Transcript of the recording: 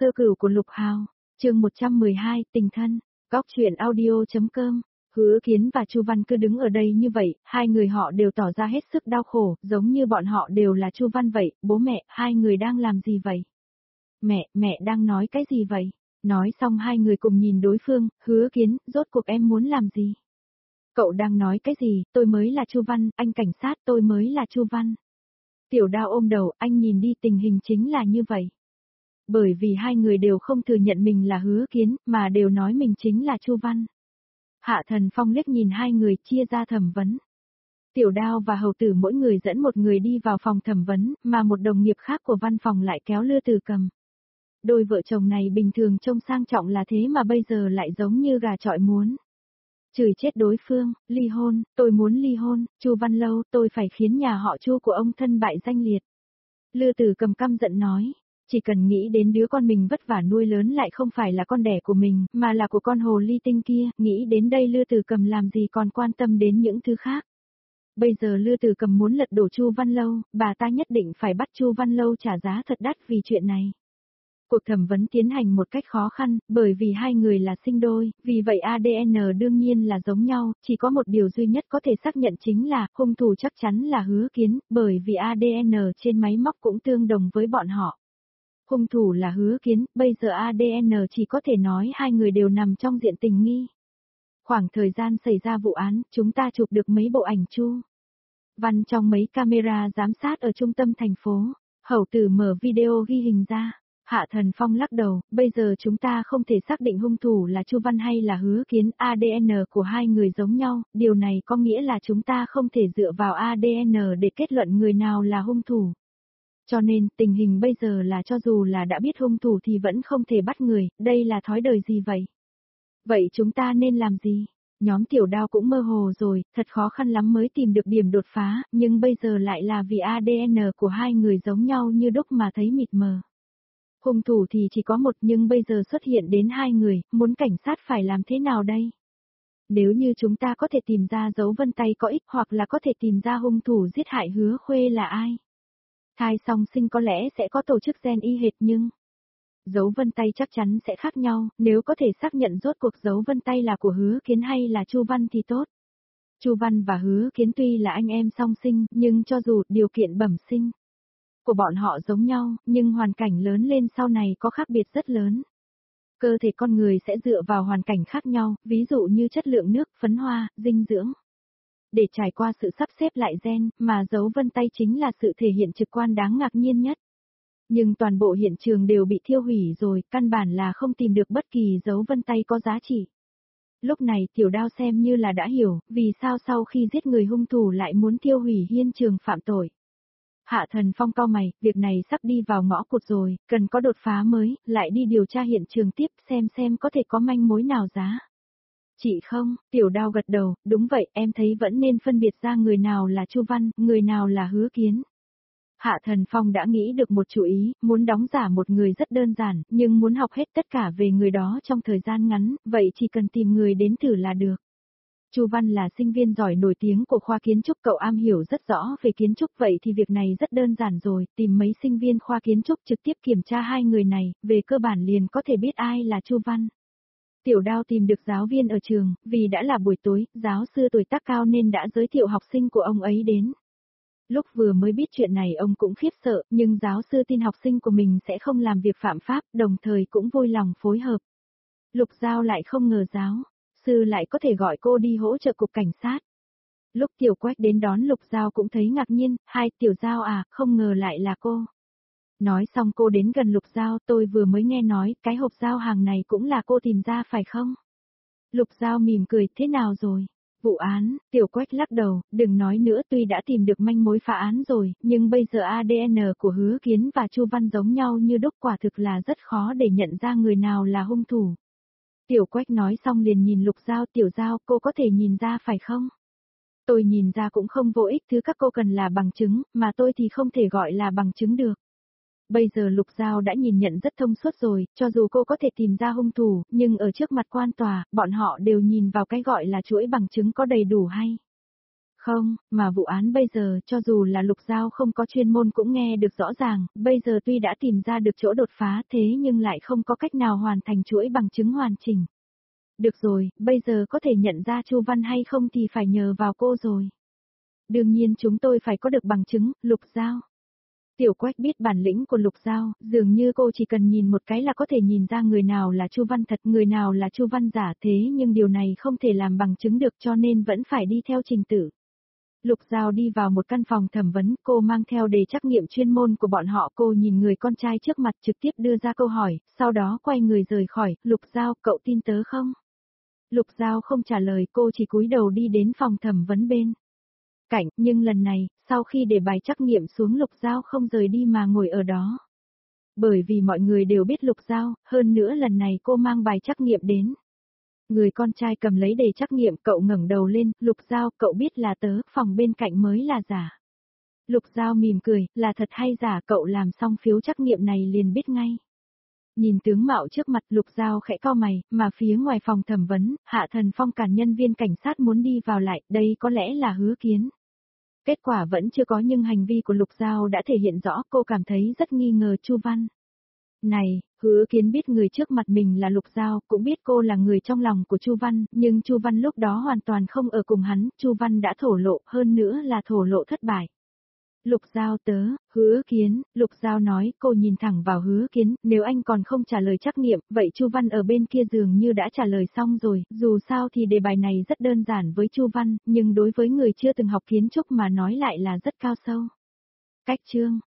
Sơ cửu của Lục Hào, chương 112, tình thân, góc truyện audio.com. Hứa Kiến và Chu Văn cứ đứng ở đây như vậy, hai người họ đều tỏ ra hết sức đau khổ, giống như bọn họ đều là Chu Văn vậy. Bố mẹ, hai người đang làm gì vậy? Mẹ đang nói cái gì vậy? Nói xong hai người cùng nhìn đối phương. Hứa Kiến, rốt cuộc em muốn làm gì? Cậu đang nói cái gì? Tôi mới là Chu Văn, anh cảnh sát, tôi mới là Chu Văn. Tiểu Đao ôm đầu, anh nhìn đi, tình hình chính là như vậy. Bởi vì hai người đều không thừa nhận mình là Hứa Kiến, mà đều nói mình chính là Chu Văn. Hạ Thần Phong liếc nhìn hai người, chia ra thẩm vấn. Tiểu Đao và Hầu Tử mỗi người dẫn một người đi vào phòng thẩm vấn, mà một đồng nghiệp khác của văn phòng lại kéo Lư Tử Cầm. Đôi vợ chồng này bình thường trông sang trọng là thế mà bây giờ lại giống như gà chọi muốn chửi chết đối phương. Ly hôn, tôi muốn ly hôn. Chu Văn Lâu, tôi phải khiến nhà họ Chu của ông thân bại danh liệt. Lư Tử Cầm căm giận nói. Chỉ cần nghĩ đến đứa con mình vất vả nuôi lớn lại không phải là con đẻ của mình, mà là của con hồ ly tinh kia, nghĩ đến đây Lư Tử Cầm làm gì còn quan tâm đến những thứ khác. Bây giờ Lư Tử Cầm muốn lật đổ Chu Văn Lâu, bà ta nhất định phải bắt Chu Văn Lâu trả giá thật đắt vì chuyện này. Cuộc thẩm vấn tiến hành một cách khó khăn, bởi vì hai người là sinh đôi, vì vậy ADN đương nhiên là giống nhau, chỉ có một điều duy nhất có thể xác nhận chính là, hung thủ chắc chắn là Hứa Kiến, bởi vì ADN trên máy móc cũng tương đồng với bọn họ. Hung thủ là Hứa Kiến, bây giờ ADN chỉ có thể nói hai người đều nằm trong diện tình nghi. Khoảng thời gian xảy ra vụ án, chúng ta chụp được mấy bộ ảnh Chu Văn trong mấy camera giám sát ở trung tâm thành phố. Hầu Tử mở video ghi hình ra. Hạ Thần Phong lắc đầu, bây giờ chúng ta không thể xác định hung thủ là Chu Văn hay là Hứa Kiến, ADN của hai người giống nhau, điều này có nghĩa là chúng ta không thể dựa vào ADN để kết luận người nào là hung thủ. Cho nên, tình hình bây giờ là cho dù là đã biết hung thủ thì vẫn không thể bắt người, đây là thói đời gì vậy? Vậy chúng ta nên làm gì? Nhóm Tiểu Đao cũng mơ hồ rồi, thật khó khăn lắm mới tìm được điểm đột phá, nhưng bây giờ lại là vì ADN của hai người giống nhau như đúc mà thấy mịt mờ. Hung thủ thì chỉ có một nhưng bây giờ xuất hiện đến hai người, muốn cảnh sát phải làm thế nào đây? Nếu như chúng ta có thể tìm ra dấu vân tay có ích hoặc là có thể tìm ra hung thủ giết hại Hứa Khuê là ai? Thai song sinh có lẽ sẽ có tổ chức gen y hệt nhưng dấu vân tay chắc chắn sẽ khác nhau, nếu có thể xác nhận rốt cuộc dấu vân tay là của Hứa Kiến hay là Chu Văn thì tốt. Chu Văn và Hứa Kiến tuy là anh em song sinh, nhưng cho dù điều kiện bẩm sinh của bọn họ giống nhau, nhưng hoàn cảnh lớn lên sau này có khác biệt rất lớn. Cơ thể con người sẽ dựa vào hoàn cảnh khác nhau, ví dụ như chất lượng nước, phấn hoa, dinh dưỡng. Để trải qua sự sắp xếp lại gen, mà dấu vân tay chính là sự thể hiện trực quan đáng ngạc nhiên nhất. Nhưng toàn bộ hiện trường đều bị thiêu hủy rồi, căn bản là không tìm được bất kỳ dấu vân tay có giá trị. Lúc này Tiểu Đao xem như là đã hiểu, vì sao sau khi giết người hung thủ lại muốn thiêu hủy hiện trường phạm tội. Hạ Thần Phong cau mày, việc này sắp đi vào ngõ cụt rồi, cần có đột phá mới, lại đi điều tra hiện trường tiếp xem có thể có manh mối nào giá. Chị không, Tiểu Đao gật đầu, đúng vậy, em thấy vẫn nên phân biệt ra người nào là Chu Văn, người nào là Hứa Kiến. Hạ Thần Phong đã nghĩ được một chủ ý, muốn đóng giả một người rất đơn giản, nhưng muốn học hết tất cả về người đó trong thời gian ngắn, vậy chỉ cần tìm người đến thử là được. Chu Văn là sinh viên giỏi nổi tiếng của khoa kiến trúc, cậu am hiểu rất rõ về kiến trúc, vậy thì việc này rất đơn giản rồi, tìm mấy sinh viên khoa kiến trúc trực tiếp kiểm tra hai người này, về cơ bản liền có thể biết ai là Chu Văn. Tiểu Đao tìm được giáo viên ở trường, vì đã là buổi tối, giáo sư tuổi tác cao nên đã giới thiệu học sinh của ông ấy đến. Lúc vừa mới biết chuyện này ông cũng khiếp sợ, nhưng giáo sư tin học sinh của mình sẽ không làm việc phạm pháp, đồng thời cũng vui lòng phối hợp. Lục Giao lại không ngờ giáo sư lại có thể gọi cô đi hỗ trợ cục cảnh sát. Lúc Tiểu Quách đến đón Lục Giao cũng thấy ngạc nhiên, hai Tiểu Giao à, không ngờ lại là cô. Nói xong cô đến gần Lục Giao, tôi vừa mới nghe nói, cái hộp giao hàng này cũng là cô tìm ra phải không? Lục Giao mỉm cười, thế nào rồi? Vụ án, Tiểu Quách lắc đầu, đừng nói nữa, tuy đã tìm được manh mối phá án rồi, nhưng bây giờ ADN của Hứa Kiến và Chu Văn giống nhau như đúc, quả thực là rất khó để nhận ra người nào là hung thủ. Tiểu Quách nói xong liền nhìn Lục Giao, Tiểu Giao, cô có thể nhìn ra phải không? Tôi nhìn ra cũng không vô ích, thứ các cô cần là bằng chứng, mà tôi thì không thể gọi là bằng chứng được. Bây giờ Lục Giao đã nhìn nhận rất thông suốt rồi, cho dù cô có thể tìm ra hung thủ, nhưng ở trước mặt quan tòa, bọn họ đều nhìn vào cái gọi là chuỗi bằng chứng có đầy đủ hay Không, mà vụ án bây giờ cho dù là Lục Giao không có chuyên môn cũng nghe được rõ ràng, bây giờ tuy đã tìm ra được chỗ đột phá thế nhưng lại không có cách nào hoàn thành chuỗi bằng chứng hoàn chỉnh. Được rồi, bây giờ có thể nhận ra Chu Văn hay không thì phải nhờ vào cô rồi. Đương nhiên chúng tôi phải có được bằng chứng, Lục Giao. Tiểu Quách biết bản lĩnh của Lục Giao, dường như cô chỉ cần nhìn một cái là có thể nhìn ra người nào là Chu Văn thật, người nào là Chu Văn giả thế nhưng điều này không thể làm bằng chứng được cho nên vẫn phải đi theo trình tự. Lục Giao đi vào một căn phòng thẩm vấn, cô mang theo đề trắc nghiệm chuyên môn của bọn họ, cô nhìn người con trai trước mặt trực tiếp đưa ra câu hỏi, sau đó quay người rời khỏi, Lục Giao, cậu tin tớ không? Lục Giao không trả lời, cô chỉ cúi đầu đi đến phòng thẩm vấn bên cạnh, nhưng lần này, sau khi để bài trắc nghiệm xuống Lục Giao không rời đi mà ngồi ở đó. Bởi vì mọi người đều biết Lục Giao, hơn nữa lần này cô mang bài trắc nghiệm đến. Người con trai cầm lấy đề trắc nghiệm, cậu ngẩng đầu lên, Lục Giao, cậu biết là tớ, phòng bên cạnh mới là giả. Lục Giao mỉm cười, là thật hay giả, cậu làm xong phiếu trắc nghiệm này liền biết ngay. Nhìn tướng mạo trước mặt Lục Giao khẽ cau mày, mà phía ngoài phòng thẩm vấn, Hạ Thần Phong cản nhân viên cảnh sát muốn đi vào lại, đây có lẽ là Hứa Kiến. Kết quả vẫn chưa có nhưng hành vi của Lục Giao đã thể hiện rõ, cô cảm thấy rất nghi ngờ Chu Văn. Này, Hứa Kiến biết người trước mặt mình là Lục Giao, cũng biết cô là người trong lòng của Chu Văn, nhưng Chu Văn lúc đó hoàn toàn không ở cùng hắn, Chu Văn đã thổ lộ, hơn nữa là thổ lộ thất bại. Lục Giao tớ, Hứa Kiến, Lục Giao nói, cô nhìn thẳng vào Hứa Kiến, nếu anh còn không trả lời trắc nghiệm, vậy Chu Văn ở bên kia dường như đã trả lời xong rồi, dù sao thì đề bài này rất đơn giản với Chu Văn, nhưng đối với người chưa từng học kiến trúc mà nói lại là rất cao sâu. Cách chương